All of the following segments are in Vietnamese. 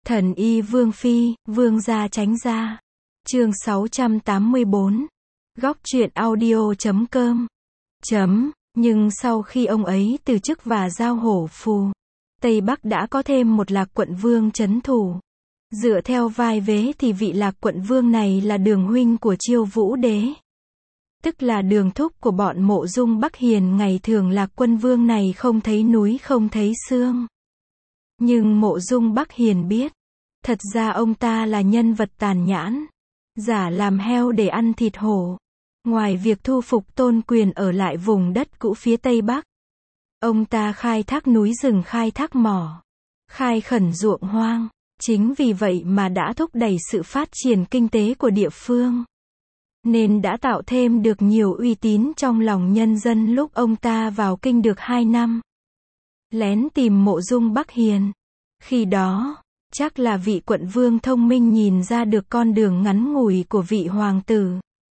Thần y Vương Phi, Vương gia tránh ra. Chương 684. Góc truyện audio.com. Nhưng sau khi ông ấy từ chức và giao hổ phù, Tây Bắc đã có thêm một Lạc Quận Vương trấn thủ. Dựa theo vai vế thì vị Lạc Quận Vương này là Đường huynh của Chiêu Vũ Đế, tức là Đường thúc của bọn Mộ Dung Bắc Hiền. Ngày thường Lạc Quân Vương này không thấy núi không thấy xương, nhưng Mộ Dung Bắc Hiền biết, thật ra ông ta là nhân vật tàn nhẫn, giả làm heo để ăn thịt hổ. Ngoài việc thu phục Tôn Quyền ở lại vùng đất cũ phía Tây Bắc, ông ta khai thác núi rừng, khai thác mỏ, khai khẩn ruộng hoang. Chính vì vậy mà đã thúc đẩy sự phát triển kinh tế của địa phương, nên đã tạo thêm được nhiều uy tín trong lòng nhân dân. Lúc ông ta vào kinh được 2 năm, lén tìm Mộ Dung Bắc Hiền, khi đó, chắc là vị quận vương thông minh nhìn ra được con đường ngắn ngủi của vị hoàng tử.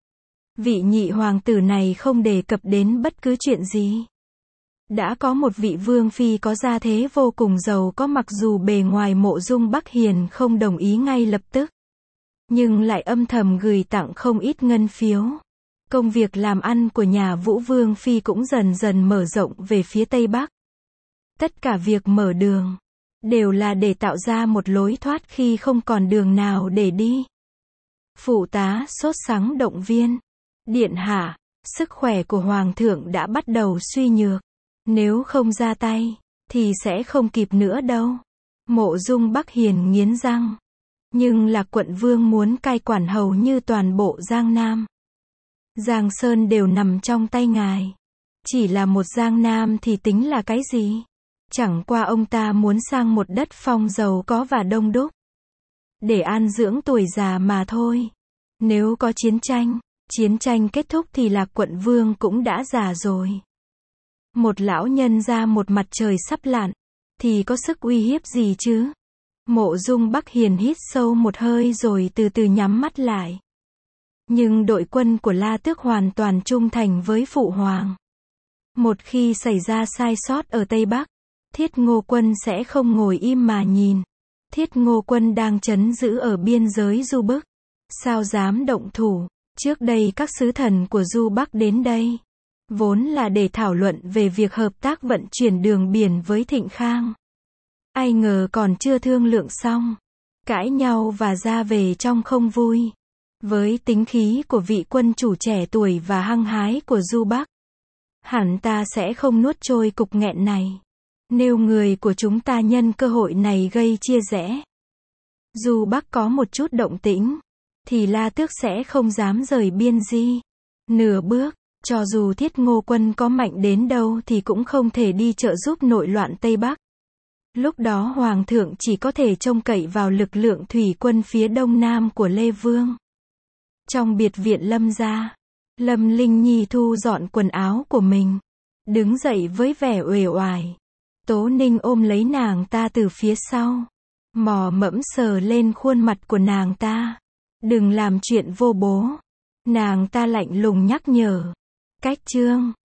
Vị nhị hoàng tử này không đề cập đến bất cứ chuyện gì. Đã có một vị vương phi có gia thế vô cùng giàu có, mặc dù bề ngoài Mộ Dung Bắc Hiền không đồng ý ngay lập tức, nhưng lại âm thầm gửi tặng không ít ngân phiếu. Công việc làm ăn của nhà Vũ Vương Phi cũng dần dần mở rộng về phía Tây Bắc. Tất cả việc mở đường đều là để tạo ra một lối thoát khi không còn đường nào để đi. Phụ tá sốt sắng động viên: Điện hạ, sức khỏe của hoàng thượng đã bắt đầu suy nhược, nếu không ra tay thì sẽ không kịp nữa đâu. Mộ Dung Bắc Hiền nghiến răng, nhưng Lạc Quận Vương muốn cai quản hầu như toàn bộ Giang Nam, Giang Sơn đều nằm trong tay ngài. Chỉ là một Giang Nam thì tính là cái gì? Chẳng qua ông ta muốn sang một đất phong giàu có và đông đúc, để an dưỡng tuổi già mà thôi. Nếu có chiến tranh kết thúc thì Lạc Quận Vương cũng đã già rồi. Một lão nhân ra một mặt trời sắp lặn, thì có sức uy hiếp gì chứ? Mộ Dung Bắc Hiền hít sâu một hơi rồi từ từ nhắm mắt lại. Nhưng đội quân của La Tước hoàn toàn trung thành với Phụ Hoàng. Một khi xảy ra sai sót ở Tây Bắc, Thiết Ngô Quân sẽ không ngồi im mà nhìn. Thiết Ngô Quân đang trấn giữ ở biên giới Du Bức, sao dám động thủ? Trước đây các sứ thần của Du Bắc đến đây, vốn là để thảo luận về việc hợp tác vận chuyển đường biển với Thịnh Khang. Ai ngờ còn chưa thương lượng xong, cãi nhau và ra về trong không vui. Với tính khí của vị quân chủ trẻ tuổi và hăng hái của Du Bắc, hẳn ta sẽ không nuốt trôi cục nghẹn này. Nếu người của chúng ta nhân cơ hội này gây chia rẽ, Du Bắc có một chút động tĩnh, thì La Tước sẽ không dám rời biên di nửa bước. Cho dù Thiết Ngô Quân có mạnh đến đâu thì cũng không thể đi trợ giúp nội loạn Tây Bắc. Lúc đó Hoàng thượng chỉ có thể trông cậy vào lực lượng thủy quân phía đông nam của Lê Vương. Trong biệt viện Lâm gia, Lâm Linh Nhi thu dọn quần áo của mình, đứng dậy với vẻ uể oải. Tố Ninh ôm lấy nàng ta từ phía sau, mò mẫm sờ lên khuôn mặt của nàng ta. Đừng làm chuyện vô bố. Nàng ta lạnh lùng nhắc nhở. Cách chương